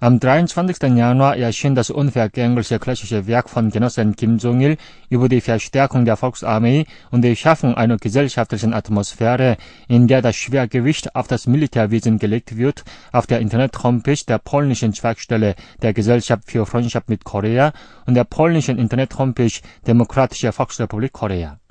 Am 23. Januar erschien das unvergängliche klassische Werk von Genossen Kim Jong-il über die Verstärkung der Volksarmee und die Schaffung einer gesellschaftlichen Atmosphäre, in der das Schwergewicht auf das Militärwesen gelegt wird, auf der Internet-Homepage der polnischen Zweigstelle der Gesellschaft für Freundschaft mit Korea und der polnischen Internet-Homepage Demokratische Volksrepublik Korea.